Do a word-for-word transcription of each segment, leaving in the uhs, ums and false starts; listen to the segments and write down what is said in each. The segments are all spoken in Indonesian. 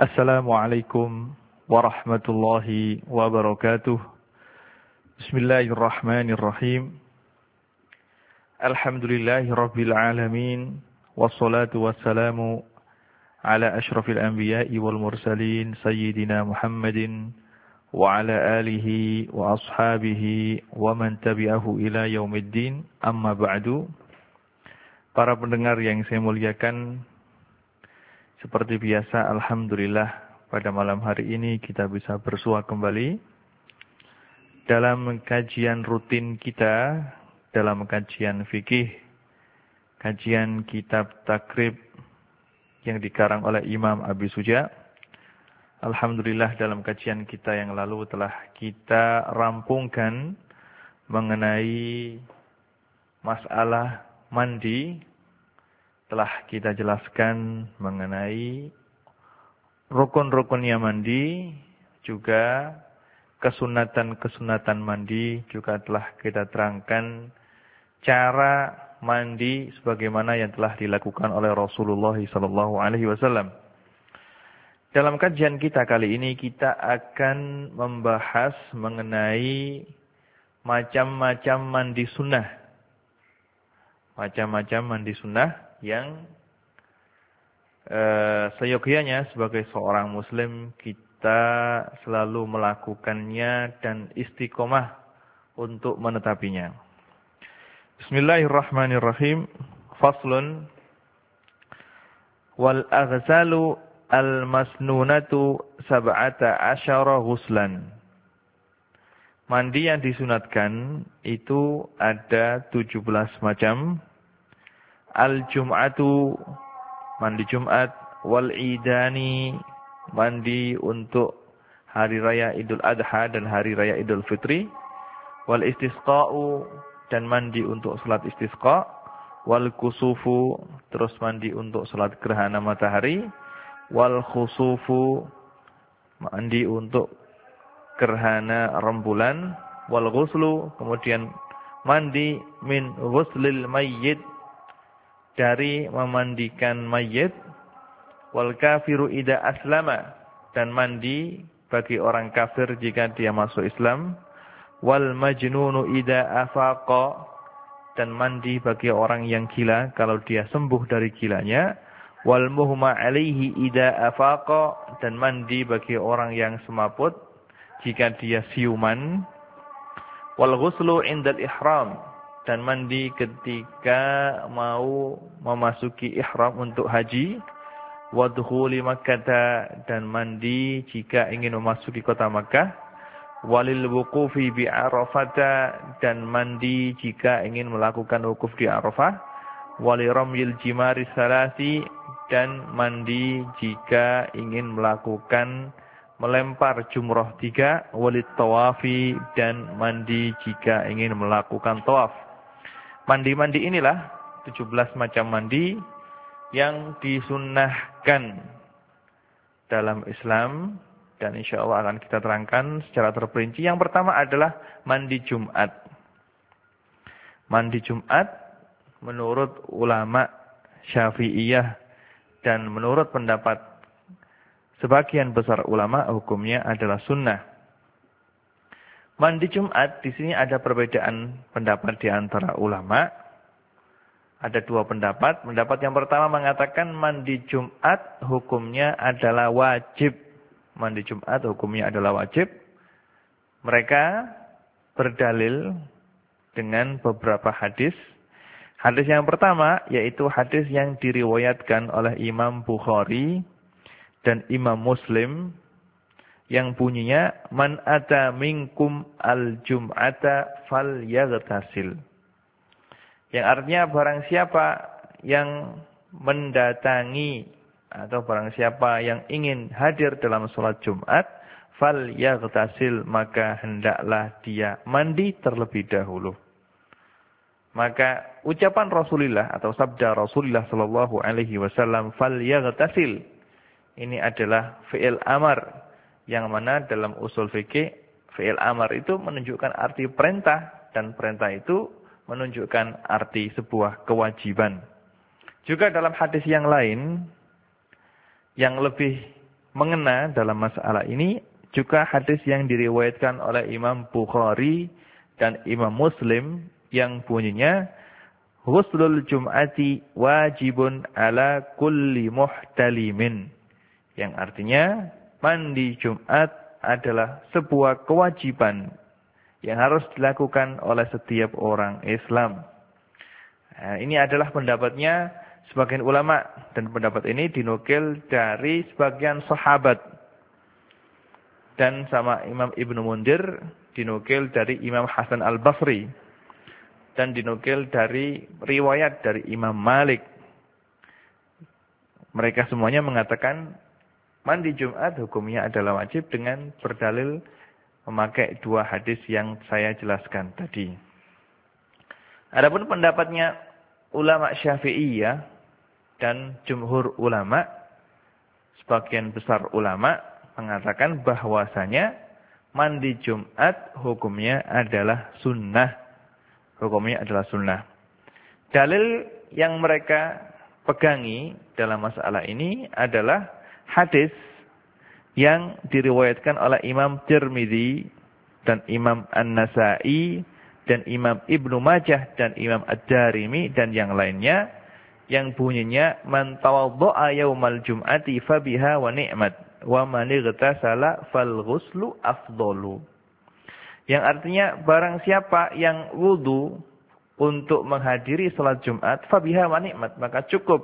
Assalamualaikum warahmatullahi wabarakatuh. Bismillahirrahmanirrahim. Alhamdulillahi rabbil alamin. Wassalatu wassalamu ala ashrafil anbiya'i wal mursalin Sayyidina Muhammadin wa ala alihi wa ashabihi wa man tabi'ahu ila yaumiddin. Amma ba'du. Para pendengar yang saya muliakan, seperti biasa, alhamdulillah pada malam hari ini kita bisa bersua kembali dalam kajian rutin kita, dalam kajian fikih, kajian kitab takrib yang dikarang oleh Imam Abi Suja. Alhamdulillah dalam kajian kita yang lalu telah kita rampungkan mengenai masalah mandi. Telah kita jelaskan mengenai rukun-rukunnya mandi, juga kesunatan-kesunatan mandi, juga telah kita terangkan cara mandi sebagaimana yang telah dilakukan oleh Rasulullah sallallahu alaihi wasallam. Dalam kajian kita kali ini kita akan membahas mengenai macam-macam mandi sunnah. Macam-macam mandi sunnah yang eh, seyogianya sebagai seorang muslim kita selalu melakukannya dan istiqomah untuk menetapinya. Bismillahirrahmanirrahim. Faslun. Wal aghsalu al masnunatu sab'ata asyara ghuslan. Mandi yang disunatkan itu ada tujuh belas macam. Al-Jum'atu, mandi Jumat. Wal-Idani, mandi untuk hari raya Idul Adha dan hari raya Idul Fitri. Wal-Istisqa'u, dan mandi untuk salat istisqa. Wal-Kusufu, terus mandi untuk salat gerhana matahari. Wal-Khusufu, mandi untuk gerhana rembulan. Wal-Ghuslu, kemudian mandi min ghuslil mayyit, dari memandikan mayit. Wal kafiru ida aslama, dan mandi bagi orang kafir jika dia masuk Islam. Wal majnunu ida afaqa, dan mandi bagi orang yang gila kalau dia sembuh dari gilanya. Wal muhma alaihi ida afaqa, dan mandi bagi orang yang semaput jika dia siuman. Wal ghuslu indal ihram, dan mandi ketika mau memasuki ihram untuk haji. Wadkhuli Makkah, dan mandi jika ingin memasuki kota Makkah. Walil wuqufi bi Arafata, dan mandi jika ingin melakukan wukuf di Arafah. Waliramyil jimari salasi, dan mandi jika ingin melakukan melempar jumrah tiga. Walit tawafi, dan mandi jika ingin melakukan tawaf. Mandi-mandi inilah tujuh belas macam mandi yang disunnahkan dalam Islam, dan insya Allah akan kita terangkan secara terperinci. Yang pertama adalah mandi Jumat. Mandi Jumat menurut ulama Syafi'iyah dan menurut pendapat sebagian besar ulama hukumnya adalah sunnah. Mandi Jumat, di sini ada perbedaan pendapat di antara ulama. Ada dua pendapat. Pendapat yang pertama mengatakan mandi Jumat hukumnya adalah wajib. Mandi Jumat hukumnya adalah wajib. Mereka berdalil dengan beberapa hadis. Hadis yang pertama yaitu hadis yang diriwayatkan oleh Imam Bukhari dan Imam Muslim, yang bunyinya man ata minkum al-jum'ata falyaghtasil. Yang artinya barang siapa yang mendatangi atau barang siapa yang ingin hadir dalam salat Jumat, falyaghtasil, maka hendaklah dia mandi terlebih dahulu. Maka ucapan Rasulullah atau sabda Rasulullah sallallahu alaihi wasallam falyaghtasil, ini adalah fi'il amar, yang mana dalam usul fikih fi'il amar itu menunjukkan arti perintah, dan perintah itu menunjukkan arti sebuah kewajiban. Juga dalam hadis yang lain yang lebih mengena dalam masalah ini juga hadis yang diriwayatkan oleh Imam Bukhari dan Imam Muslim yang bunyinya Ghuslul Jum'ati wajibun ala kulli muhtalimin. Yang artinya mandi Jumat adalah sebuah kewajiban yang harus dilakukan oleh setiap orang Islam. Nah, ini adalah pendapatnya sebagian ulama dan pendapat ini dinukil dari sebagian sahabat. Dan sama Imam Ibnu Mundir dinukil dari Imam Hasan Al-Basri. Dan dinukil dari riwayat dari Imam Malik. Mereka semuanya mengatakan mandi Jumat hukumnya adalah wajib dengan berdalil memakai dua hadis yang saya jelaskan tadi. Adapun pendapatnya ulama Syafi'iyah dan jumhur ulama, sebagian besar ulama mengatakan bahwasanya mandi Jumat hukumnya adalah sunnah. Hukumnya adalah sunnah. Dalil yang mereka pegangi dalam masalah ini adalah hadis yang diriwayatkan oleh Imam Tirmidzi dan Imam An-Nasa'i dan Imam Ibnu Majah dan Imam Ad-Darimi dan yang lainnya yang bunyinya man tawadda'a yaumal jum'ati fabiha wa ni'mat wa man ightasala fal ghuslu afdalu. Yang artinya barang siapa yang wudu untuk menghadiri salat Jumat fabiha wa ni'mat, maka cukup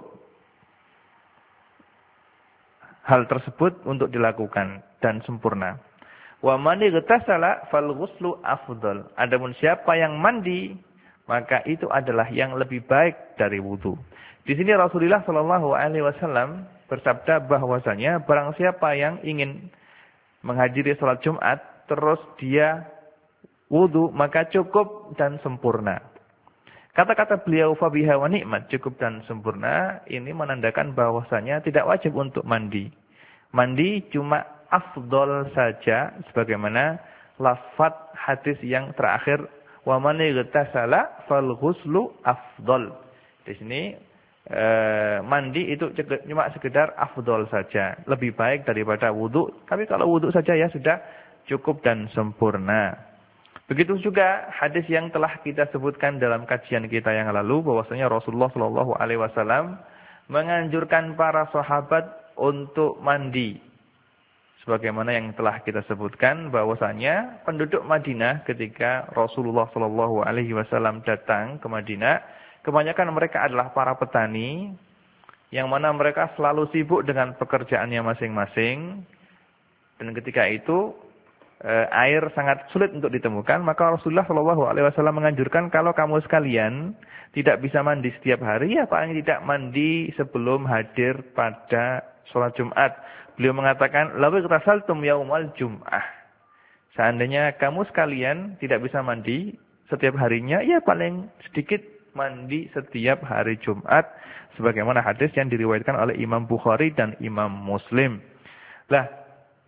hal tersebut untuk dilakukan dan sempurna. Wa man ightasala fal ghuslu afdal. Adapun siapa yang mandi, maka itu adalah yang lebih baik dari wudu. Di sini Rasulullah Shallallahu alaihi wasallam bersabda bahwasanya barang siapa yang ingin menghadiri salat Jumat terus dia wudu, maka cukup dan sempurna. Kata-kata beliau fabiha wa ni'mat, cukup dan sempurna, ini menandakan bahwasanya tidak wajib untuk mandi. Mandi cuma afdol saja, sebagaimana lafaz hadis yang terakhir wa man ightasala fal ghuslu afdol. Di sini eh, mandi itu cuma sekedar afdol saja, lebih baik daripada wudu. Tapi kalau wudu saja ya sudah cukup dan sempurna. Begitu juga hadis yang telah kita sebutkan dalam kajian kita yang lalu, bahwasanya Rasulullah Shallallahu alaihi wasallam menganjurkan para sahabat untuk mandi. Sebagaimana yang telah kita sebutkan, bahwasanya penduduk Madinah ketika Rasulullah Shallallahu alaihi wasallam datang ke Madinah, kebanyakan mereka adalah para petani, yang mana mereka selalu sibuk dengan pekerjaannya masing-masing. Dan ketika itu air sangat sulit untuk ditemukan, maka Rasulullah Shallallahu alaihi wasallam menganjurkan kalau kamu sekalian tidak bisa mandi setiap hari, ya paling tidak mandi sebelum hadir pada sholat Jumat. Beliau mengatakan, "Law ightasaltum yaumal jum'ah." Seandainya kamu sekalian tidak bisa mandi setiap harinya, ya paling sedikit mandi setiap hari Jumat, sebagaimana hadis yang diriwayatkan oleh Imam Bukhari dan Imam Muslim. Lah,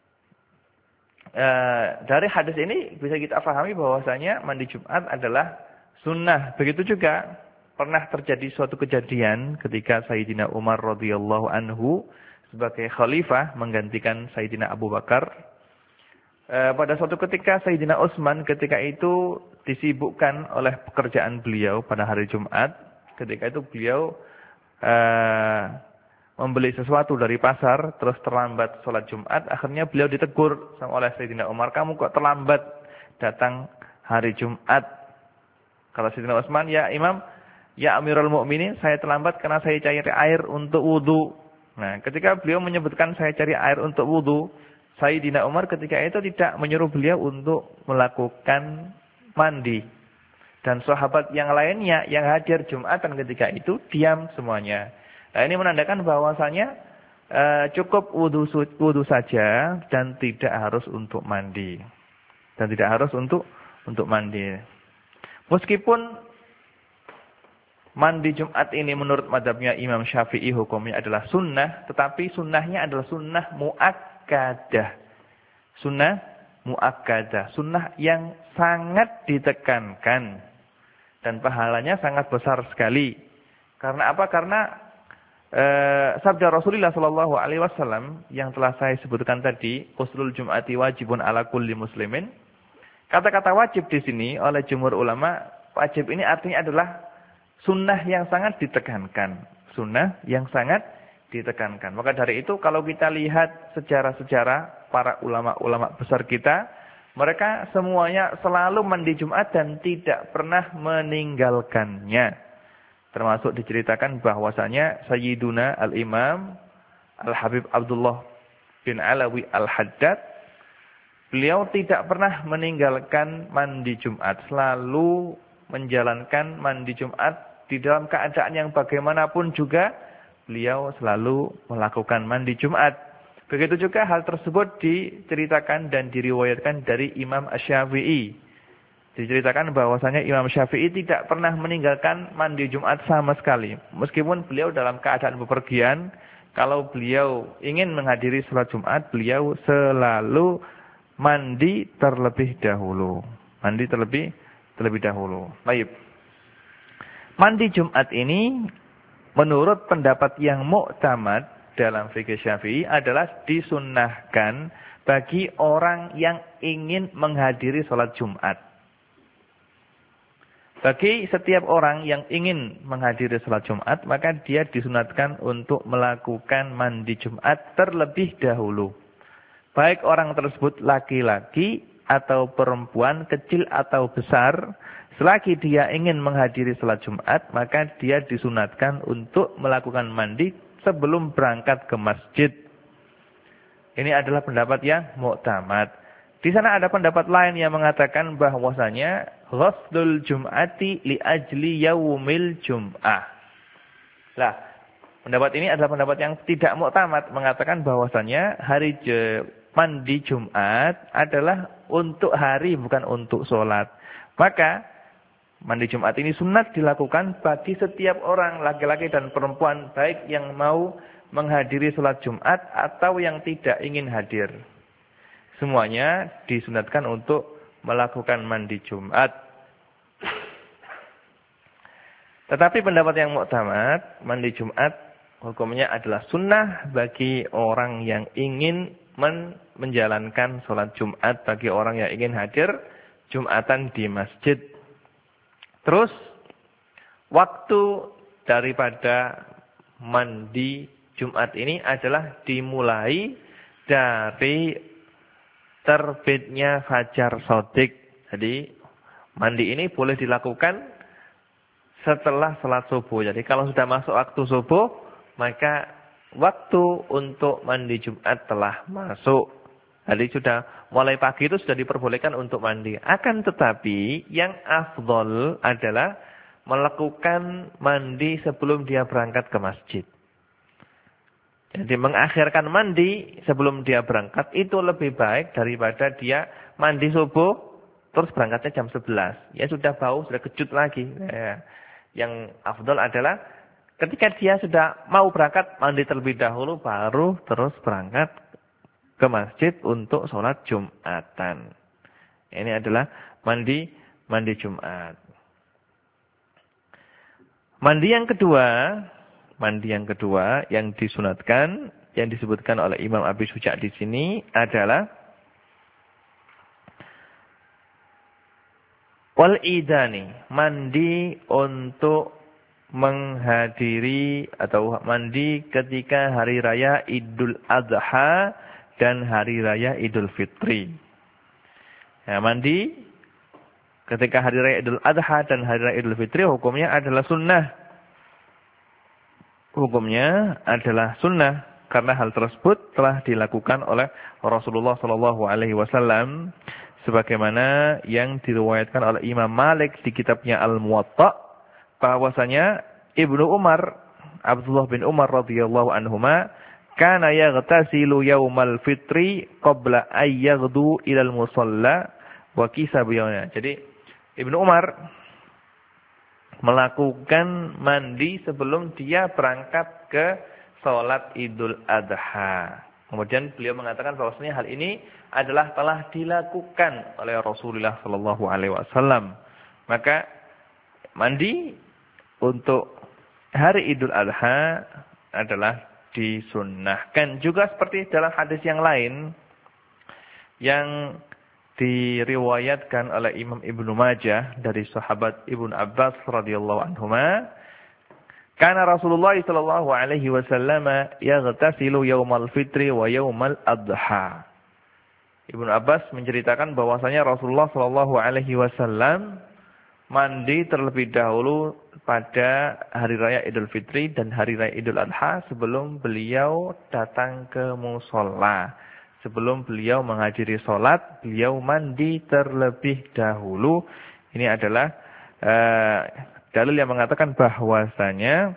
E, dari hadis ini bisa kita pahami bahwasanya mandi Jumat adalah sunnah. Begitu juga pernah terjadi suatu kejadian ketika Sayyidina Umar radhiyallahu anhu sebagai khalifah menggantikan Sayyidina Abu Bakar. E, pada suatu ketika Sayyidina Utsman ketika itu disibukkan oleh pekerjaan beliau pada hari Jumat. Ketika itu beliau e, membeli sesuatu dari pasar, terus terlambat sholat Jumat, akhirnya beliau ditegur sama oleh Sayyidina Umar, kamu kok terlambat datang hari Jumat? Kata Sayyidina Utsman, ya Imam, ya Amirul Mukminin, saya terlambat karena saya cari air untuk wudu. Nah, ketika beliau menyebutkan saya cari air untuk wudu, Sayyidina Umar ketika itu tidak menyuruh beliau untuk melakukan mandi. Dan sahabat yang lainnya yang hadir Jumatan ketika itu diam semuanya. Nah, ini menandakan bahwasanya e, cukup wudu, wudu saja dan tidak harus untuk mandi. Dan tidak harus untuk untuk mandi. Meskipun mandi Jumat ini menurut mazhabnya Imam Syafi'i hukumnya adalah sunnah, tetapi sunnahnya adalah sunnah muakkadah. Sunnah muakkadah, sunnah yang sangat ditekankan dan pahalanya sangat besar sekali. Karena apa? Karena Uh, sabda Rasulullah Shallallahu Alaihi Wasallam yang telah saya sebutkan tadi, uslul jum'ati wajibun ala kulli muslimin. Kata-kata wajib di sini oleh jumhur ulama, wajib ini artinya adalah sunnah yang sangat ditekankan, sunnah yang sangat ditekankan. Maka dari itu kalau kita lihat sejarah-sejarah para ulama-ulama besar kita, mereka semuanya selalu mandi Jumat dan tidak pernah meninggalkannya. Termasuk diceritakan bahwasanya Sayyiduna Al-Imam Al-Habib Abdullah bin Alawi Al-Haddad, beliau tidak pernah meninggalkan mandi Jumat. Selalu menjalankan mandi Jumat di dalam keadaan yang bagaimanapun juga, beliau selalu melakukan mandi Jumat. Begitu juga hal tersebut diceritakan dan diriwayatkan dari Imam Asy-Syafi'i. Diceritakan bahwasanya Imam Syafi'i tidak pernah meninggalkan mandi Jumat sama sekali. Meskipun beliau dalam keadaan bepergian, kalau beliau ingin menghadiri sholat Jumat, beliau selalu mandi terlebih dahulu. Mandi terlebih terlebih dahulu. Baik. Mandi Jumat ini menurut pendapat yang muktamad dalam fikih Syafi'i adalah disunnahkan bagi orang yang ingin menghadiri sholat Jumat. Bagi setiap orang yang ingin menghadiri sholat Jumat, maka dia disunatkan untuk melakukan mandi Jumat terlebih dahulu. Baik orang tersebut laki-laki atau perempuan, kecil atau besar, selagi dia ingin menghadiri sholat Jumat, maka dia disunatkan untuk melakukan mandi sebelum berangkat ke masjid. Ini adalah pendapat yang muktamad. Di sana ada pendapat lain yang mengatakan bahwasanya ghuslul jum'ati li ajli yaumil jum'ah. Lah, pendapat ini adalah pendapat yang tidak muktamad, mengatakan bahwasanya hari mandi Jumat adalah untuk hari bukan untuk sholat. Maka mandi Jumat ini sunat dilakukan bagi setiap orang laki-laki dan perempuan, baik yang mau menghadiri sholat Jumat atau yang tidak ingin hadir. Semuanya disunatkan untuk melakukan mandi Jumat. Tetapi pendapat yang muktamad, mandi Jumat hukumnya adalah sunnah bagi orang yang ingin men menjalankan sholat Jumat, bagi orang yang ingin hadir Jumatan di masjid. Terus, waktu daripada mandi Jumat ini adalah dimulai dari terbitnya fajar shadiq. Jadi mandi ini boleh dilakukan setelah salat subuh. Jadi kalau sudah masuk waktu subuh, maka waktu untuk mandi Jumat telah masuk. Jadi sudah mulai pagi itu sudah diperbolehkan untuk mandi. Akan tetapi yang afdol adalah melakukan mandi sebelum dia berangkat ke masjid. Jadi mengakhirkan mandi sebelum dia berangkat itu lebih baik daripada dia mandi subuh terus berangkatnya jam sebelas. Ya sudah bau, sudah kecut lagi. Ya. Yang afdal adalah ketika dia sudah mau berangkat mandi terlebih dahulu baru terus berangkat ke masjid untuk sholat Jumatan. Ini adalah mandi mandi Jumat. Mandi yang kedua, mandi yang kedua yang disunatkan, yang disebutkan oleh Imam Abi Suja' di sini adalah wal idani, mandi untuk menghadiri atau mandi ketika hari raya Idul Adha dan hari raya Idul Fitri. Ya, mandi ketika hari raya Idul Adha dan hari raya Idul Fitri hukumnya adalah sunnah. Hukumnya adalah sunnah karena hal tersebut telah dilakukan oleh Rasulullah Shallallahu Alaihi Wasallam, sebagaimana yang diriwayatkan oleh Imam Malik di kitabnya Al-Muwatta, bahwasanya Ibnu Umar, Abdullah bin Umar radhiyallahu anhuma, kana yaghtasilu yaumal fitri qabla ay yaghdu ilal musalla wa kisa biyana. Jadi Ibnu Umar melakukan mandi sebelum dia berangkat ke sholat Idul Adha. Kemudian beliau mengatakan bahwasanya hal ini adalah telah dilakukan oleh Rasulullah Shallallahu Alaihi Wasallam. Maka mandi untuk hari Idul Adha adalah disunnahkan. Juga seperti dalam hadis yang lain yang diriwayatkan oleh Imam Ibnu Majah dari sahabat Ibnu Abbas radhiyallahu anhuma, kana Rasulullah sallallahu alaihi wasallam yaghtasilu yaumal fitri wa yaumal adha. Ibnu Abbas menceritakan bahwasanya Rasulullah sallallahu alaihi wasallam mandi terlebih dahulu pada hari raya Idul Fitri dan hari raya Idul Adha sebelum beliau datang ke musholla. Sebelum beliau menghadiri sholat, beliau mandi terlebih dahulu. Ini adalah uh, dalil yang mengatakan bahwasanya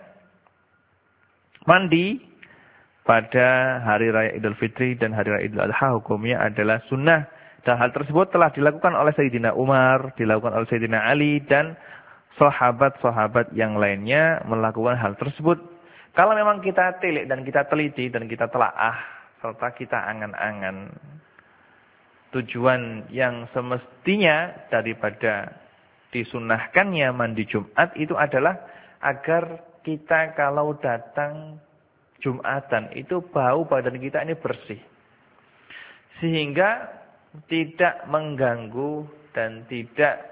mandi pada hari raya Idul Fitri dan hari raya Idul Adha hukumnya adalah sunnah. Dan hal tersebut telah dilakukan oleh Sayyidina Umar, dilakukan oleh Sayyidina Ali, dan sahabat-sahabat yang lainnya melakukan hal tersebut. Kalau memang kita telik dan kita teliti dan kita telaah, serta kita angan-angan tujuan yang semestinya daripada disunnahkannya mandi Jumat itu adalah agar kita kalau datang Jumatan itu bau badan kita ini bersih. Sehingga tidak mengganggu dan tidak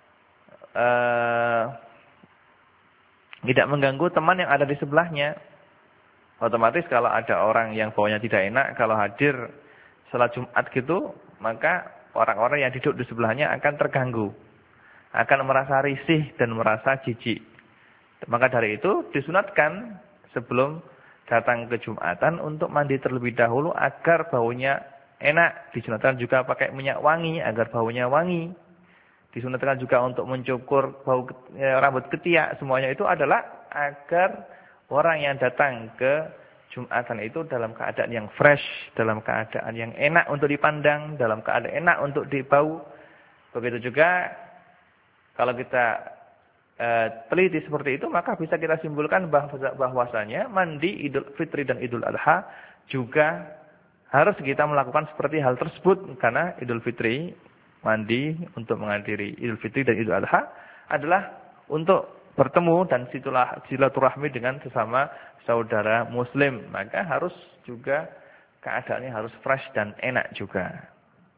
uh, tidak mengganggu teman yang ada di sebelahnya. Otomatis kalau ada orang yang baunya tidak enak, kalau hadir salat Jumat gitu, maka orang-orang yang duduk di sebelahnya akan terganggu. Akan merasa risih dan merasa jijik. Maka dari itu disunatkan sebelum datang ke Jumatan untuk mandi terlebih dahulu agar baunya enak. Disunatkan juga pakai minyak wangi agar baunya wangi. Disunatkan juga untuk mencukur bau ya, rambut ketiak. Semuanya itu adalah agar orang yang datang ke Jumatan itu dalam keadaan yang fresh, dalam keadaan yang enak untuk dipandang, dalam keadaan enak untuk dibau. Begitu juga kalau kita e, teliti seperti itu, maka bisa kita simpulkan bahwasanya mandi Idul Fitri dan Idul Adha juga harus kita melakukan seperti hal tersebut. Karena Idul Fitri, mandi untuk menghadiri Idul Fitri dan Idul Adha adalah untuk bertemu dan silaturahmi dengan sesama saudara muslim. Maka harus juga keadaannya harus fresh dan enak juga.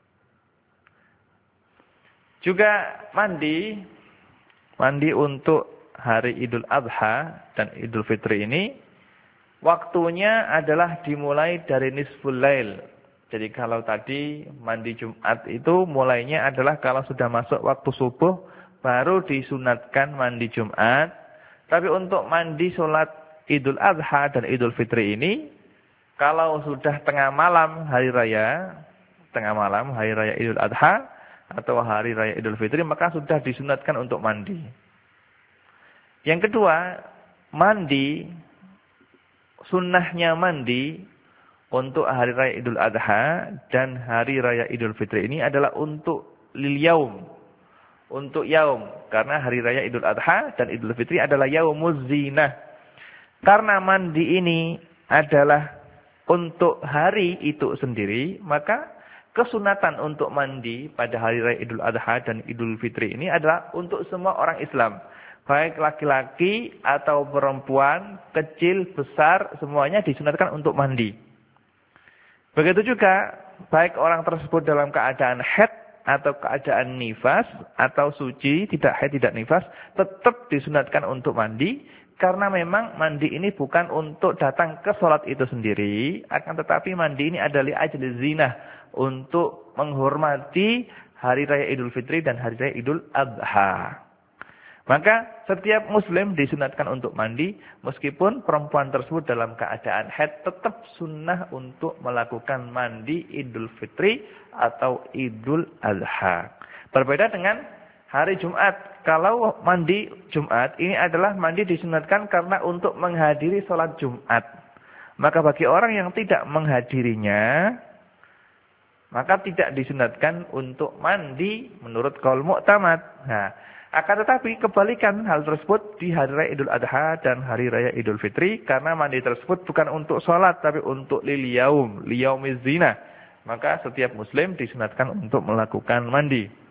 Juga mandi, mandi untuk hari Idul Adha dan Idul Fitri ini, waktunya adalah dimulai dari nisful lail. Jadi kalau tadi mandi Jumat itu mulainya adalah kalau sudah masuk waktu subuh, baru disunatkan mandi Jumat. Tapi untuk mandi sholat Idul Adha dan Idul Fitri ini, kalau sudah tengah malam hari raya, tengah malam hari raya Idul Adha atau hari raya Idul Fitri, maka sudah disunatkan untuk mandi. Yang kedua, mandi, sunnahnya mandi untuk hari raya Idul Adha dan hari raya Idul Fitri ini adalah untuk lil yaum. Untuk yaum. Karena hari raya Idul Adha dan Idul Fitri adalah yaumuz zinah. Karena mandi ini adalah untuk hari itu sendiri, maka kesunatan untuk mandi pada hari raya Idul Adha dan Idul Fitri ini adalah untuk semua orang Islam. Baik laki-laki atau perempuan, kecil, besar, semuanya disunatkan untuk mandi. Begitu juga, baik orang tersebut dalam keadaan haid atau keadaan nifas, atau suci, tidak haid, tidak nifas, tetap disunatkan untuk mandi. Karena memang mandi ini bukan untuk datang ke sholat itu sendiri, akan tetapi mandi ini adalah li'ajli zinah, untuk menghormati hari raya Idul Fitri dan hari raya Idul Adha. Maka setiap muslim disunatkan untuk mandi, meskipun perempuan tersebut dalam keadaan haid, tetap sunnah untuk melakukan mandi Idul Fitri atau Idul Adha. Berbeda dengan hari Jumat. Kalau mandi Jumat, ini adalah mandi disunatkan karena untuk menghadiri sholat Jumat. Maka bagi orang yang tidak menghadirinya, maka tidak disunatkan untuk mandi menurut qaul mu'tamad. Nah, akan tetapi kebalikan hal tersebut di hari raya Idul Adha dan hari raya Idul Fitri, karena mandi tersebut bukan untuk sholat tapi untuk lil yaum, liyaumiz zinah. Maka setiap muslim disunatkan untuk melakukan mandi.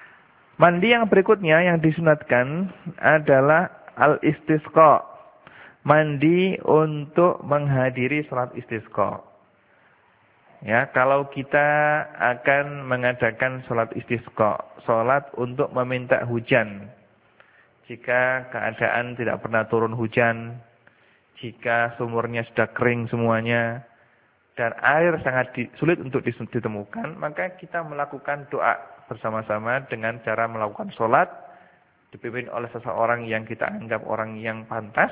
Mandi yang berikutnya yang disunatkan adalah al-istisqa. mandi untuk menghadiri salat istisqa. Ya, kalau kita akan mengadakan salat istisqa, salat untuk meminta hujan. Jika keadaan tidak pernah turun hujan, jika sumurnya sudah kering semuanya, dan air sangat di, sulit untuk ditemukan, maka kita melakukan doa bersama-sama dengan cara melakukan salat, dipimpin oleh seseorang yang kita anggap orang yang pantas.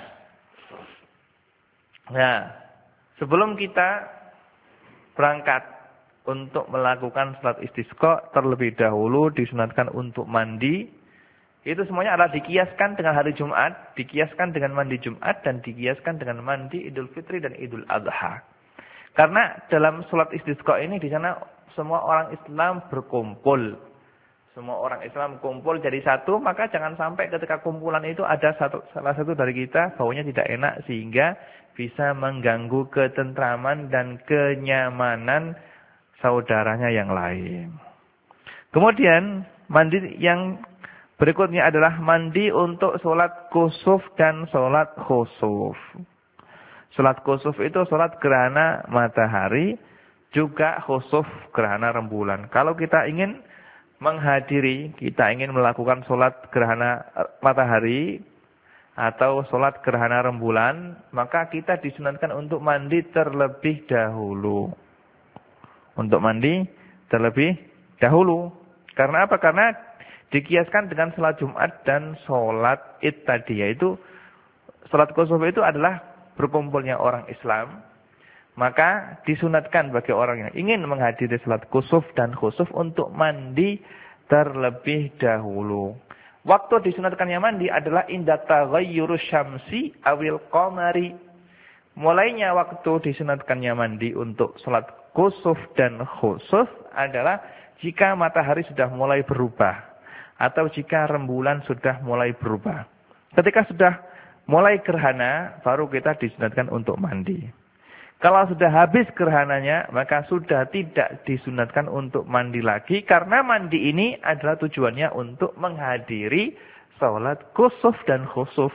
Nah, sebelum kita berangkat untuk melakukan salat istisqa, terlebih dahulu disunatkan untuk mandi. Itu semuanya adalah dikiaskan dengan hari Jumat, dikiaskan dengan mandi Jumat, dan dikiaskan dengan mandi Idul Fitri dan Idul Adha. Karena dalam salat istisqa ini di sana semua orang Islam berkumpul. Semua orang Islam kumpul jadi satu, maka jangan sampai ketika kumpulan itu ada satu, salah satu dari kita baunya tidak enak sehingga bisa mengganggu ketentraman dan kenyamanan saudaranya yang lain. Kemudian mandi yang berikutnya adalah mandi untuk sholat kusuf dan sholat khusuf. Sholat kusuf itu sholat gerhana matahari, juga khusuf gerhana rembulan. Kalau kita ingin menghadiri, kita ingin melakukan sholat gerhana matahari atau sholat gerhana rembulan, maka kita disunatkan untuk mandi terlebih dahulu. Untuk mandi terlebih dahulu. Karena apa? Karena dikiaskan dengan sholat Jumat dan sholat Id tadi, yaitu sholat kusuf itu adalah berkumpulnya orang Islam. Maka disunatkan bagi orang yang ingin menghadiri sholat kusuf dan khusuf untuk mandi terlebih dahulu. Waktu disunatkannya mandi adalah inda taghayyurus syamsi awil qamari. Mulainya waktu disunatkannya mandi untuk sholat kusuf dan khusuf adalah jika matahari sudah mulai berubah atau jika rembulan sudah mulai berubah. Ketika sudah mulai gerhana, baru kita disunatkan untuk mandi. Kalau sudah habis gerhananya, maka sudah tidak disunatkan untuk mandi lagi. Karena mandi ini adalah tujuannya untuk menghadiri sholat kusuf dan khusuf.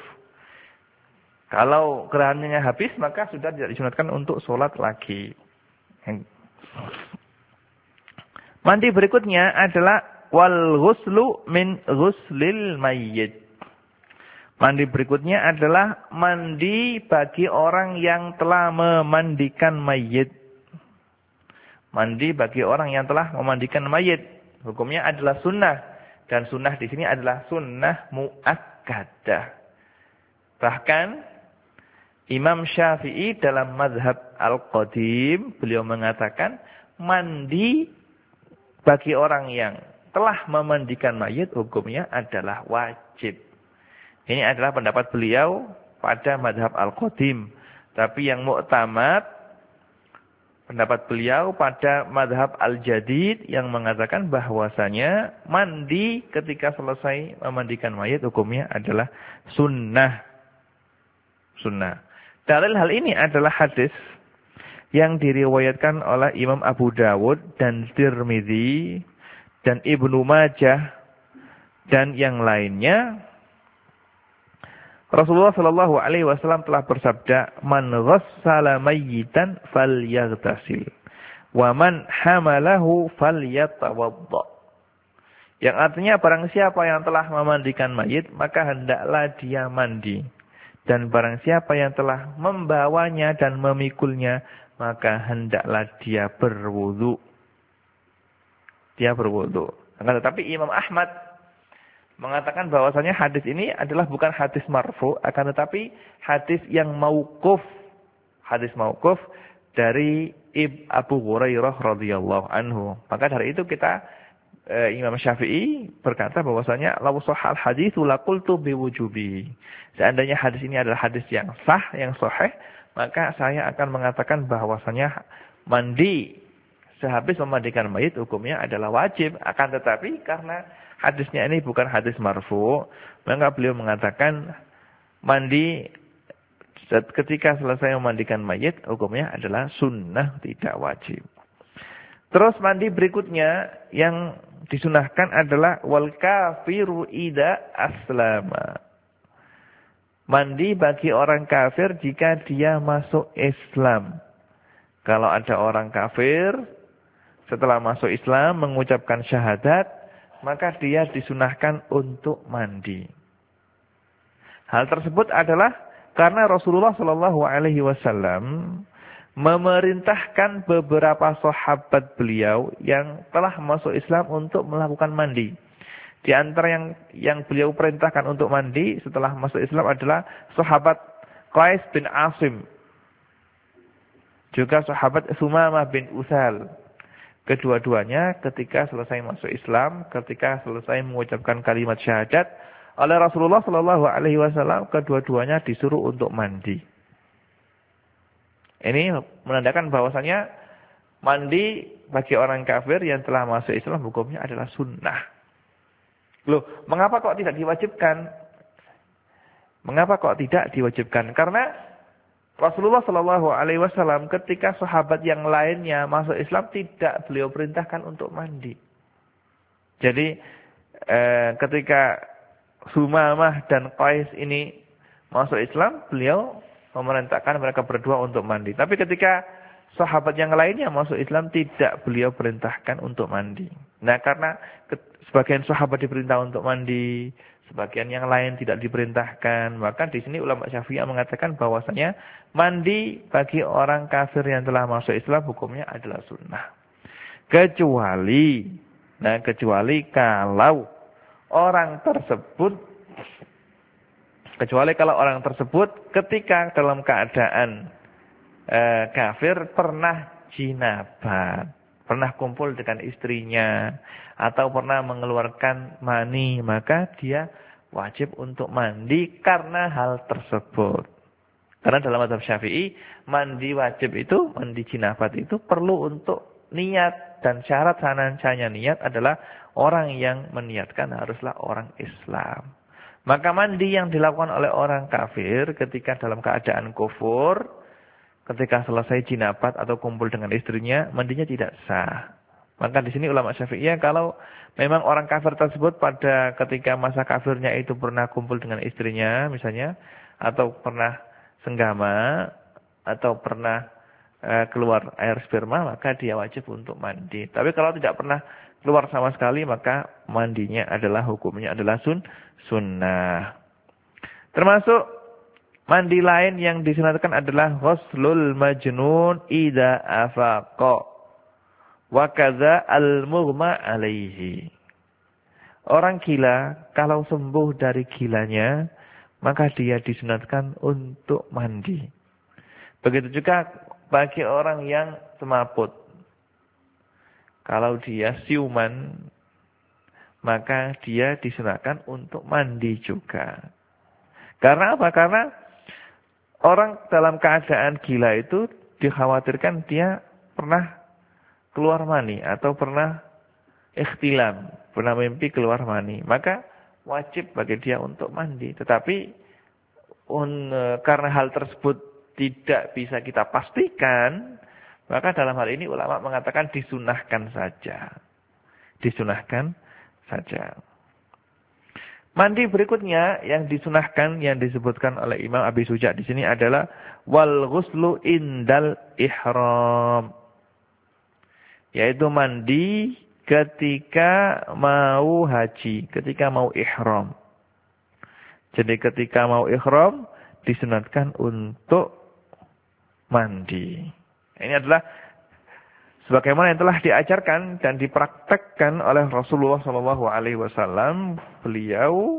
Kalau gerhananya habis, maka sudah tidak disunatkan untuk sholat lagi. Mandi berikutnya adalah wal ghuslu min ghuslil mayyit. Mandi berikutnya adalah mandi bagi orang yang telah memandikan mayit. Mandi bagi orang yang telah memandikan mayit. Hukumnya adalah sunnah. Dan sunnah di sini adalah sunnah mu'akkadah. Bahkan Imam Syafi'i dalam mazhab Al-Qadim, beliau mengatakan mandi bagi orang yang telah memandikan mayit hukumnya adalah wajib. Ini adalah pendapat beliau pada mazhab Al-Qadim. Tapi yang mu'tamad, pendapat beliau pada mazhab Al-Jadid yang mengatakan bahwasanya mandi ketika selesai memandikan mayit hukumnya adalah sunnah. Sunnah. Dalil hal ini adalah hadis yang diriwayatkan oleh Imam Abu Dawud dan Tirmidzi dan Ibnu Majah dan yang lainnya. Rasulullah Shallallahu Alaihi Wasallam telah bersabda, "Man ghassala mayyitan falyaghtasil, wa man hamalahu falyatawadda." Yang artinya barang siapa yang telah memandikan mayit, maka hendaklah dia mandi. Dan barang siapa yang telah membawanya dan memikulnya, maka hendaklah dia berwudu. Dia berwudu. Tetapi Imam Ahmad mengatakan bahwasanya hadis ini adalah bukan hadis marfu, akan tetapi hadis yang mauquf. Hadis mauquf dari Ibnu Abu Hurairah radhiyallahu anhu. Maka dari itu kita e, Imam Syafi'i berkata bahwasanya law shahhal haditsu laqultu biwujubi. Seandainya hadis ini adalah hadis yang sah, yang sahih, maka saya akan mengatakan bahwasanya mandi sehabis memandikan mayit hukumnya adalah wajib. Akan tetapi karena hadisnya ini bukan hadis marfu, maka beliau mengatakan mandi ketika selesai memandikan mayit hukumnya adalah sunnah, tidak wajib. Terus mandi berikutnya yang disunahkan adalah wal kafiru ida aslama. Mandi bagi orang kafir jika dia masuk Islam. Kalau ada orang kafir setelah masuk Islam mengucapkan syahadat, maka dia disunahkan untuk mandi. Hal tersebut adalah karena Rasulullah Shallallahu Alaihi Wasallam memerintahkan beberapa sahabat beliau yang telah masuk Islam untuk melakukan mandi. Di antara yang yang beliau perintahkan untuk mandi setelah masuk Islam adalah sahabat Qais bin Asim, juga sahabat Sumamah bin Utsal. Kedua-duanya ketika selesai masuk Islam, ketika selesai mengucapkan kalimat syahadat, oleh Rasulullah Shallallahu Alaihi Wasallam, kedua-duanya disuruh untuk mandi. Ini menandakan bahwasanya mandi bagi orang kafir yang telah masuk Islam hukumnya adalah sunnah. Loh, mengapa kok tidak diwajibkan? Mengapa kok tidak diwajibkan? Karena Rasulullah Shallallahu Alaihi Wasallam ketika sahabat yang lainnya masuk Islam tidak beliau perintahkan untuk mandi. Jadi eh, ketika Sumamah dan Qais ini masuk Islam, beliau memerintahkan mereka berdua untuk mandi. Tapi ketika sahabat yang lainnya masuk Islam tidak beliau perintahkan untuk mandi. Nah, karena sebagian sahabat diperintah untuk mandi, sebagian yang lain tidak diperintahkan, maka di sini ulama Syafi'iyah mengatakan bahwasanya mandi bagi orang kafir yang telah masuk Islam hukumnya adalah sunnah. Kecuali, nah kecuali kalau orang tersebut, kecuali kalau orang tersebut ketika dalam keadaan e, kafir pernah jinabat, pernah kumpul dengan istrinya, atau pernah mengeluarkan mani, maka dia wajib untuk mandi karena hal tersebut. Karena dalam mazhab Syafi'i, mandi wajib itu, mandi jinabat itu perlu untuk niat. Dan syarat sahnya niat adalah orang yang meniatkan haruslah orang Islam. Maka mandi yang dilakukan oleh orang kafir ketika dalam keadaan kufur, ketika selesai jinabat atau kumpul dengan istrinya, mandinya tidak sah. Maka di sini ulama Syafi'iyah kalau memang orang kafir tersebut pada ketika masa kafirnya itu pernah kumpul dengan istrinya misalnya, atau pernah senggama, atau pernah e, keluar air sperma, maka dia wajib untuk mandi. Tapi kalau tidak pernah keluar sama sekali, maka mandinya adalah hukumnya adalah sun, sunnah. Termasuk mandi lain yang disunatkan adalah ghuslul majnun idza afaqa. Wa kadza al-mughma alaihi. Orang gila kalau sembuh dari gilanya, maka dia disunatkan untuk mandi. Begitu juga bagi orang yang semaput. Kalau dia siuman, maka dia disunatkan untuk mandi juga. Karena apa? Karena orang dalam keadaan gila itu dikhawatirkan dia pernah keluar mani atau pernah ikhtilam, pernah mimpi keluar mani, maka wajib bagi dia untuk mandi. Tetapi un, karena hal tersebut tidak bisa kita pastikan, maka dalam hal ini ulama mengatakan disunahkan saja. Disunahkan saja. Mandi berikutnya yang disunahkan yang disebutkan oleh Imam Abi Suja di sini adalah wal ghuslu indal ihram. Yaitu mandi ketika mau haji, ketika mau ihram. Jadi ketika mau ihram disunatkan untuk mandi. Ini adalah sebagaimana yang telah diajarkan dan dipraktekkan oleh Rasulullah shallallahu alaihi wasallam. Beliau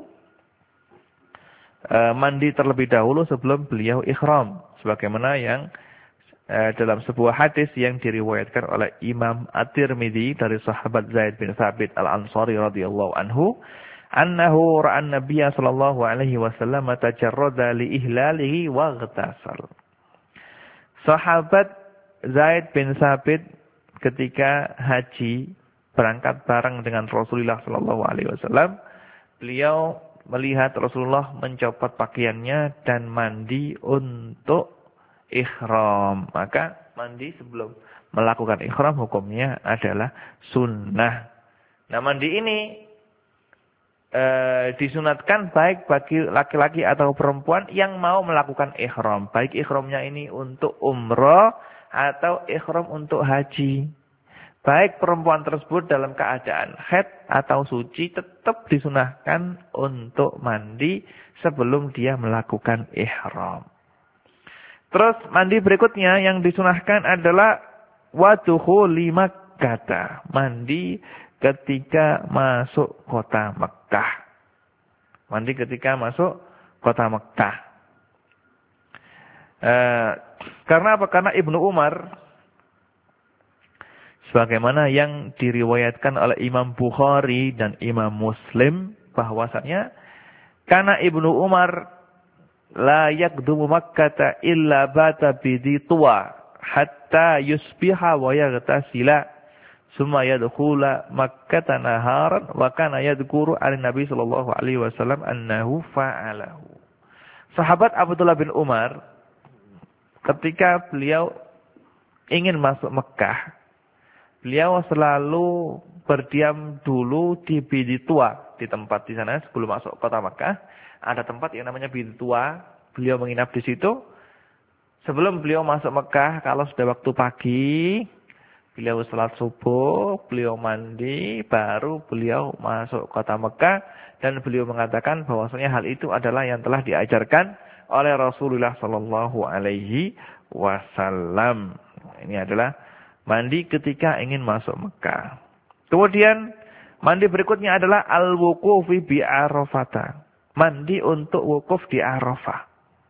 e, mandi terlebih dahulu sebelum beliau ihram. Sebagaimana yang dalam sebuah hadis yang diriwayatkan oleh Imam At-Tirmidzi dari sahabat Zaid bin Thabit Al-Ansari radhiyallahu anhu, annahu ra'a an-nabiyya sallallahu alaihi wasallam tajarrada li ihlalihi wa ightasal. Sahabat Zaid bin Thabit ketika haji berangkat bareng dengan Rasulullah sallallahu alaihi wasallam, beliau melihat Rasulullah mencopot pakaiannya dan mandi untuk ihram. Maka mandi sebelum melakukan ihram hukumnya adalah sunnah. Nah, mandi ini e, disunatkan baik bagi laki-laki atau perempuan yang mau melakukan ihram. Baik ihramnya ini untuk umrah atau ihram untuk haji. Baik perempuan tersebut dalam keadaan haid atau suci tetap disunahkan untuk mandi sebelum dia melakukan ihram. Terus mandi berikutnya yang disunahkan adalah wadukhuli Makkah. Mandi ketika masuk kota Mekah. Mandi ketika masuk kota Mekah. Eh, karena apa? Karena Ibnu Umar, sebagaimana yang diriwayatkan oleh Imam Bukhari dan Imam Muslim, bahwasanya karena Ibnu Umar la yaqdumu Makkah illa bata bidi tuwa hatta yusbiha wa yaghtasila summa yadkhula Makkah naharan wa kana yadhkuru an-nabi sallallahu alaihi wasallam annahu fa'alahu. Sahabat Abdullah bin Umar ketika beliau ingin masuk Mekah, beliau selalu berdiam dulu di Bidi Tua, di tempat di sana sebelum masuk kota Mekah. Ada tempat yang namanya Bidi Tua. Beliau menginap di situ. Sebelum beliau masuk Mekah, kalau sudah waktu pagi, beliau salat subuh, beliau mandi, baru beliau masuk kota Mekah. Dan beliau mengatakan bahwasanya hal itu adalah yang telah diajarkan oleh Rasulullah Sallallahu Alaihi Wasallam. Ini adalah mandi ketika ingin masuk Mekah. Kemudian mandi berikutnya adalah al-wuqufi bi Arafah. Mandi untuk wukuf di Arafah.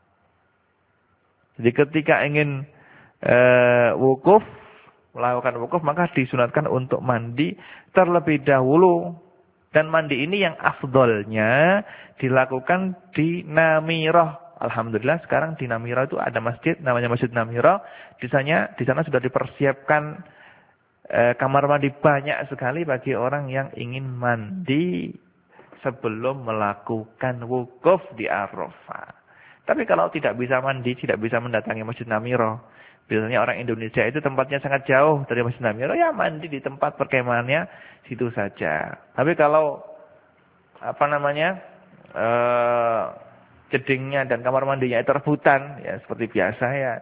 Jadi ketika ingin e, wukuf, melakukan wukuf, maka disunatkan untuk mandi terlebih dahulu. Dan mandi ini yang afdolnya dilakukan di Namirah. Alhamdulillah sekarang di Namirah itu ada masjid, namanya Masjid Namirah. Di sana, di sana sudah dipersiapkan e, kamar mandi banyak sekali bagi orang yang ingin mandi sebelum melakukan wukuf di Arafah. Tapi kalau tidak bisa mandi, tidak bisa mendatangi Masjid Namirah. Biasanya orang Indonesia itu tempatnya sangat jauh dari Masjid Namirah, ya mandi di tempat perkemahannya situ saja. Tapi kalau apa namanya eh, jedingnya dan kamar mandinya itu rebutan, ya seperti biasa ya.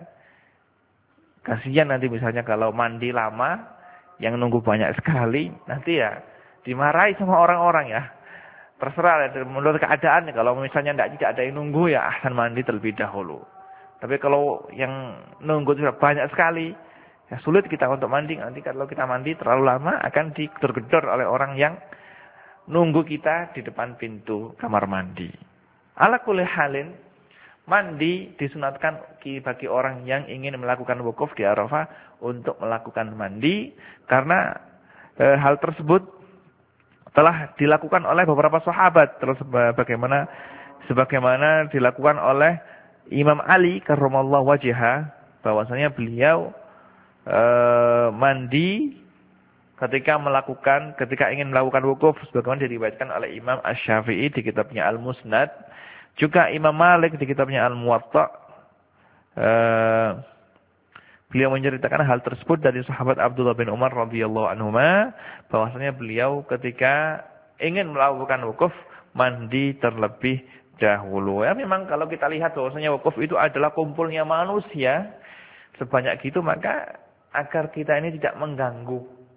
Kasihan nanti misalnya kalau mandi lama, yang nunggu banyak sekali, nanti ya dimarahi sama orang-orang ya. Terserah menurut keadaan, kalau misalnya tidak, tidak ada yang nunggu ya akan mandi terlebih dahulu. Tapi kalau yang nunggu sudah banyak sekali, ya sulit kita untuk mandi. Nanti kalau kita mandi terlalu lama akan digedor-gedor oleh orang yang nunggu kita di depan pintu kamar mandi. Ala kulli halin, mandi disunatkan bagi orang yang ingin melakukan wukuf di Arafah untuk melakukan mandi. Karena e, hal tersebut telah dilakukan oleh beberapa sahabat, terus bagaimana sebagaimana dilakukan oleh Imam Ali karramallahu wajhah, bahwasanya beliau e, mandi ketika melakukan ketika ingin melakukan wukuf, sebagaimana diriwayatkan oleh Imam Asy-Syafi'i di kitabnya Al-Musnad, juga Imam Malik di kitabnya Al-Muwatta. E, Beliau menceritakan hal tersebut dari sahabat Abdullah bin Umar radhiyallahu anhuma, bahwasanya beliau ketika ingin melakukan wukuf mandi terlebih dahulu. Ya memang kalau kita lihat bahwasanya wukuf itu adalah kumpulnya manusia sebanyak gitu, maka agar kita ini tidak mengganggu,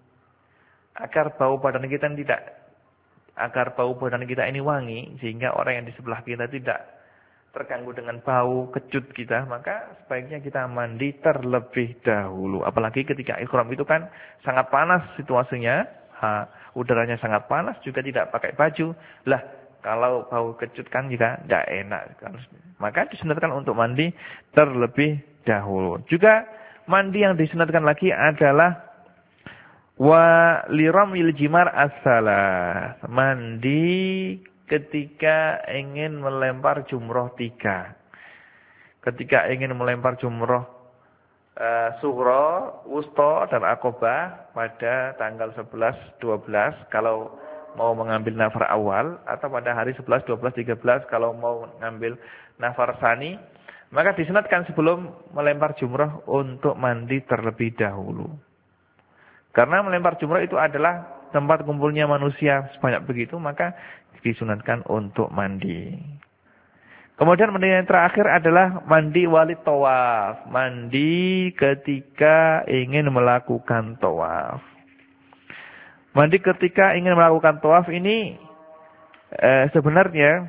agar bau badan kita tidak agar bau badan kita ini wangi sehingga orang yang di sebelah kita tidak terganggu dengan bau kecut kita, maka sebaiknya kita mandi terlebih dahulu. Apalagi ketika ihram itu kan sangat panas situasinya, ha, udaranya sangat panas, juga tidak pakai baju. Lah, kalau bau kecut kan juga tidak enak. Maka disunatkan untuk mandi terlebih dahulu. Juga mandi yang disunatkan lagi adalah wa liramil jimar as-salah. Mandi ketika ingin melempar jumroh tiga. Ketika ingin melempar jumroh uh, sughra, wusta, dan akobah pada tanggal sebelas, dua belas kalau mau mengambil nafar awal, atau pada hari sebelas, dua belas, tiga belas kalau mau mengambil nafar sani, maka disunatkan sebelum melempar jumroh untuk mandi terlebih dahulu. Karena melempar jumroh itu adalah tempat kumpulnya manusia sebanyak begitu, maka disunatkan untuk mandi. Kemudian mandi yang terakhir adalah mandi walid tawaf. Mandi ketika ingin melakukan tawaf. Mandi ketika ingin melakukan tawaf ini eh, sebenarnya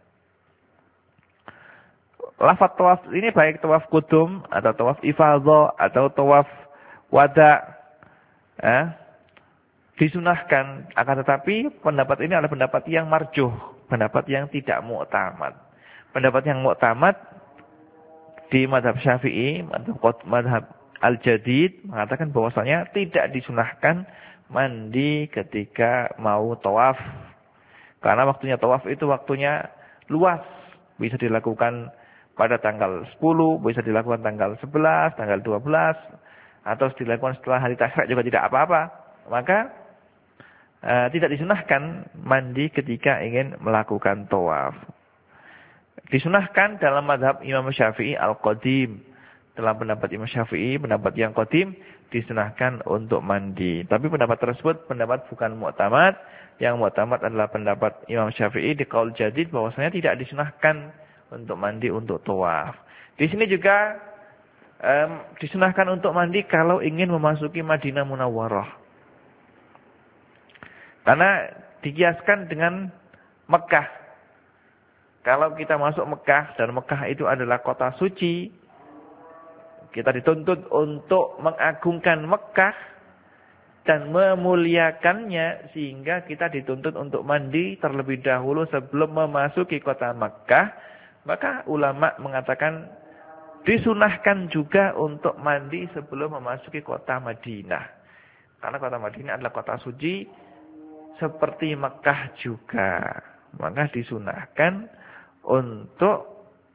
lafaz tawaf ini baik tawaf qudum atau tawaf ifadhah atau tawaf wada eh, disunahkan, akan tetapi pendapat ini adalah pendapat yang marjuh, pendapat yang tidak mu'tamad. Pendapat yang mu'tamad di mazhab Syafi'i, mazhab Al-Jadid mengatakan bahwasanya tidak disunahkan mandi ketika mau tawaf. Karena waktunya tawaf itu waktunya luas, bisa dilakukan pada tanggal sepuluh, bisa dilakukan tanggal sebelas, tanggal dua belas, atau dilakukan setelah hari tasyrik juga tidak apa-apa. Maka uh, tidak disunahkan mandi ketika ingin melakukan tawaf. Disunahkan dalam mazhab Imam Syafi'i al-qadim. Dalam pendapat Imam Syafi'i, pendapat yang qadim, disunahkan untuk mandi. Tapi pendapat tersebut pendapat bukan mu'tamad. Yang mu'tamad adalah pendapat Imam Syafi'i di qaul jadid bahwasanya tidak disunahkan untuk mandi untuk tawaf. Di sini juga um, disunahkan untuk mandi kalau ingin memasuki Madinah Munawwarah. Karena dikiaskan dengan Mekah. Kalau kita masuk Mekah, dan Mekah itu adalah kota suci, kita dituntut untuk mengagungkan Mekah dan memuliakannya, sehingga kita dituntut untuk mandi terlebih dahulu sebelum memasuki kota Mekah. Maka ulama mengatakan disunahkan juga untuk mandi sebelum memasuki kota Madinah. Karena kota Madinah adalah kota suci seperti Mekah juga. Maka disunahkan untuk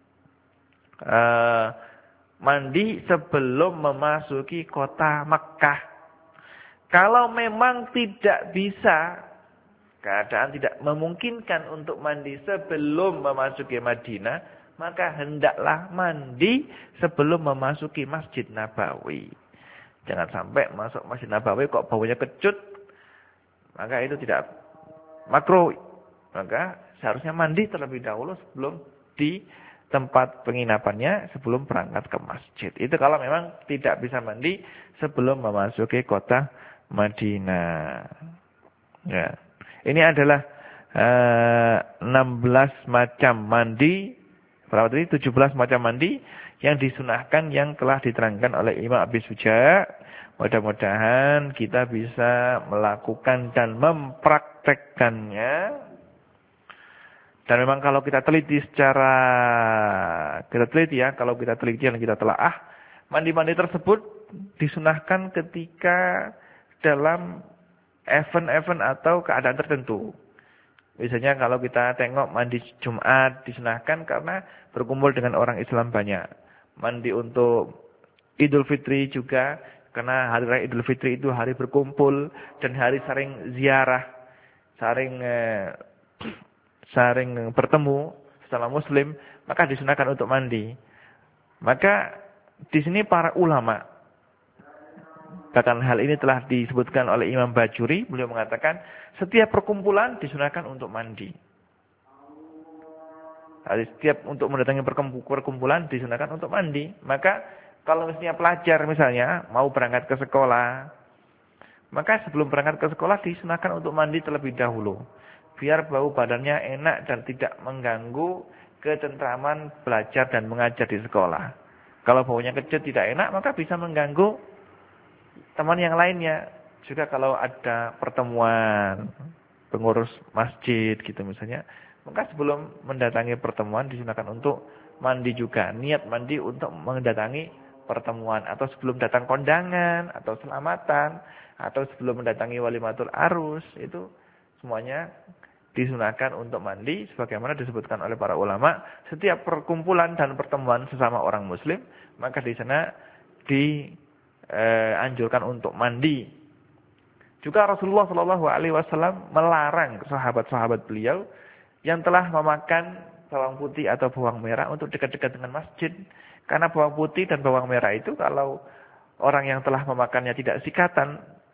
uh, mandi sebelum memasuki kota Mekah. Kalau memang tidak bisa, keadaan tidak memungkinkan untuk mandi sebelum memasuki Madinah, maka hendaklah mandi sebelum memasuki Masjid Nabawi. Jangan sampai masuk Masjid Nabawi kok baunya kecut, maka itu tidak makruh. Maka seharusnya mandi terlebih dahulu sebelum di tempat penginapannya, sebelum berangkat ke masjid. Itu kalau memang tidak bisa mandi sebelum memasuki kota Madinah. Ya. Ini adalah uh, enam belas macam mandi, berapa tadi? tujuh belas macam mandi yang disunahkan yang telah diterangkan oleh Imam Abi Suja. Mudah-mudahan kita bisa melakukan dan mempraktekkannya. Dan memang kalau kita teliti secara, kita teliti ya, kalau kita teliti dan kita telaah, mandi-mandi tersebut disunahkan ketika dalam event-event atau keadaan tertentu. Misalnya kalau kita tengok mandi Jumat disunahkan karena berkumpul dengan orang Islam banyak. Mandi untuk Idul Fitri juga, karena hari raya Idul Fitri itu hari berkumpul dan hari saling ziarah, saling eh, saling bertemu sesama muslim, maka disunahkan untuk mandi. Maka di sini para ulama, bahkan hal ini telah disebutkan oleh Imam Bajuri, beliau mengatakan setiap perkumpulan disunahkan untuk mandi. Jadi setiap untuk mendatangi perkumpulan disunahkan untuk mandi. Maka kalau misalnya pelajar misalnya mau berangkat ke sekolah, maka sebelum berangkat ke sekolah disunahkan untuk mandi terlebih dahulu. Biar bau badannya enak dan tidak mengganggu ketentraman belajar dan mengajar di sekolah. Kalau baunya kecut tidak enak, maka bisa mengganggu teman yang lainnya. Juga kalau ada pertemuan pengurus masjid gitu misalnya, maka sebelum mendatangi pertemuan disunahkan untuk mandi juga. Niat mandi untuk mendatangi pertemuan, atau sebelum datang kondangan, atau selamatan, atau sebelum mendatangi walimatul arus, itu semuanya disunahkan untuk mandi sebagaimana disebutkan oleh para ulama. Setiap perkumpulan dan pertemuan sesama orang muslim, maka di sana dianjurkan eh, untuk mandi. Juga Rasulullah shallallahu alaihi wasallam melarang sahabat-sahabat beliau yang telah memakan bawang putih atau bawang merah untuk dekat-dekat dengan masjid. Karena bawang putih dan bawang merah itu kalau orang yang telah memakannya tidak sikatan,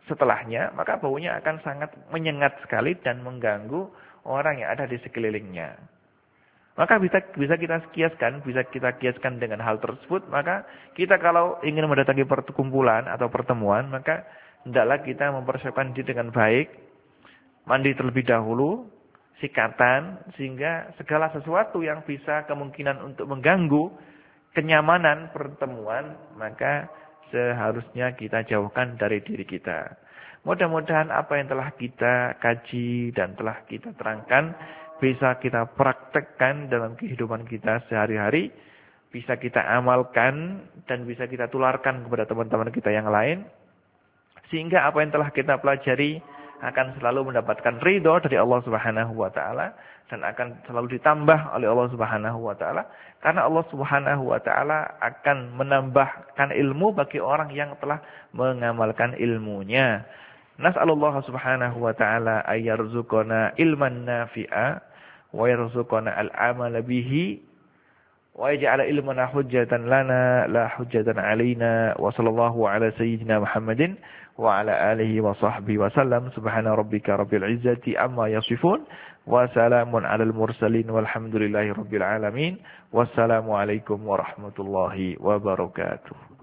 setelahnya, maka baunya akan sangat menyengat sekali dan mengganggu orang yang ada di sekelilingnya. Maka bisa bisa kita kiaskan, bisa kita kiaskan dengan hal tersebut, maka kita kalau ingin mendatangi perkumpulan atau pertemuan, maka hendaklah kita mempersiapkan diri dengan baik, mandi terlebih dahulu, sikatan, sehingga segala sesuatu yang bisa kemungkinan untuk mengganggu kenyamanan pertemuan, maka seharusnya kita jauhkan dari diri kita. Mudah-mudahan apa yang telah kita kaji dan telah kita terangkan bisa kita praktekkan dalam kehidupan kita sehari-hari, bisa kita amalkan dan bisa kita tularkan kepada teman-teman kita yang lain, sehingga apa yang telah kita pelajari akan selalu mendapatkan ridho dari Allah Subhanahu wa taala dan akan selalu ditambah oleh Allah Subhanahu wa taala, karena Allah Subhanahu wa taala akan menambahkan ilmu bagi orang yang telah mengamalkan ilmunya. Nas'alullah subhanahu wa ta'ala ayyarzuqana ilman nafi'a wa yarzuqana al-amala bihi wa yaj'ala ilmana hujjatan lana la hujjatan alaina wa sallallahu ala sayyidina Muhammadin wa ala alihi wa sahbihi wa sallam. Subhana rabbika rabbil izzati amma yasifun wa salamun alal mursalin walhamdulillahi rabbil alamin. Wassalamu alaikum warahmatullahi wabarakatuh.